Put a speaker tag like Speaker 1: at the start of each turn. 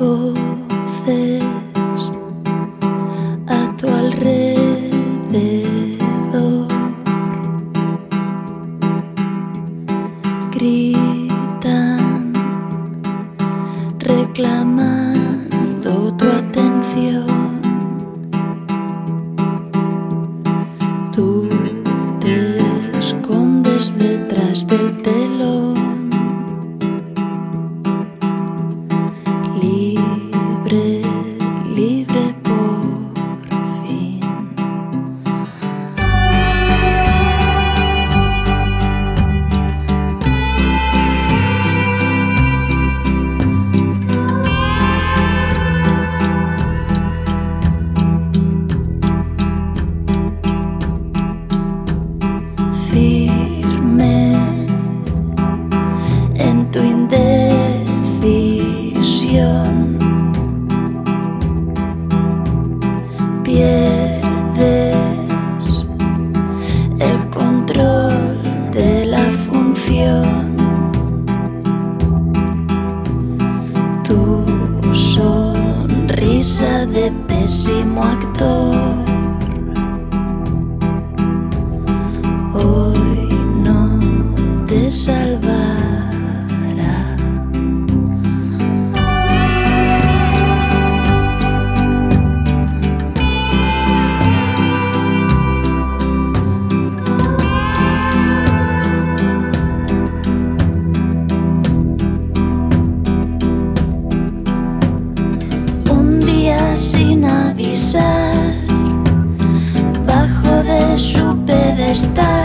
Speaker 1: voces a tu alrededor gritan, reclamando tu atención. Tú te escondes detrás del telón, libre, libre por fin. Firme en tu indecisión, pierdes el control de la función. Tu sonrisa de pésimo actor hoy no te salvará. Un día sin avisar, bajo de su pedestal,